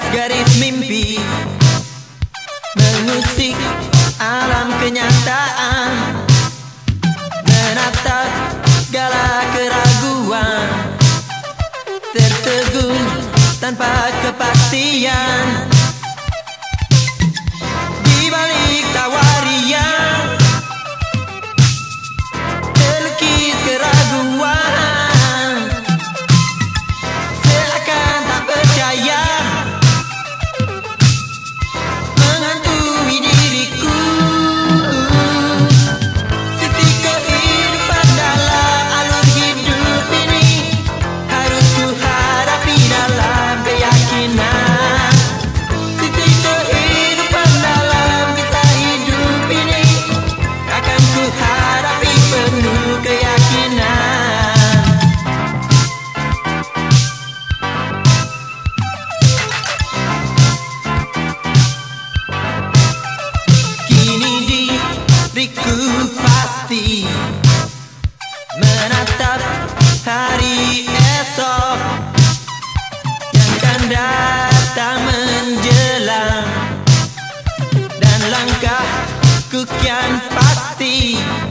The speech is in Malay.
garis mimpi, mengusik alam kenyataan, menatap segala keraguan, tertegun tanpa kepastian. Di balik tawa riang terlukis keraguan, seakan tak percaya menghantui diriku. Sisi kehidupan dalam alur hidup ini harus ku hadapi dalam keyakinan. Sisi kehidupan dalam kisah hidup ini akan ku hadapi penuh keyakinan. Kini diriku pasti menatap hari esok yang akan datang menjelang, dan langkahku kian pasti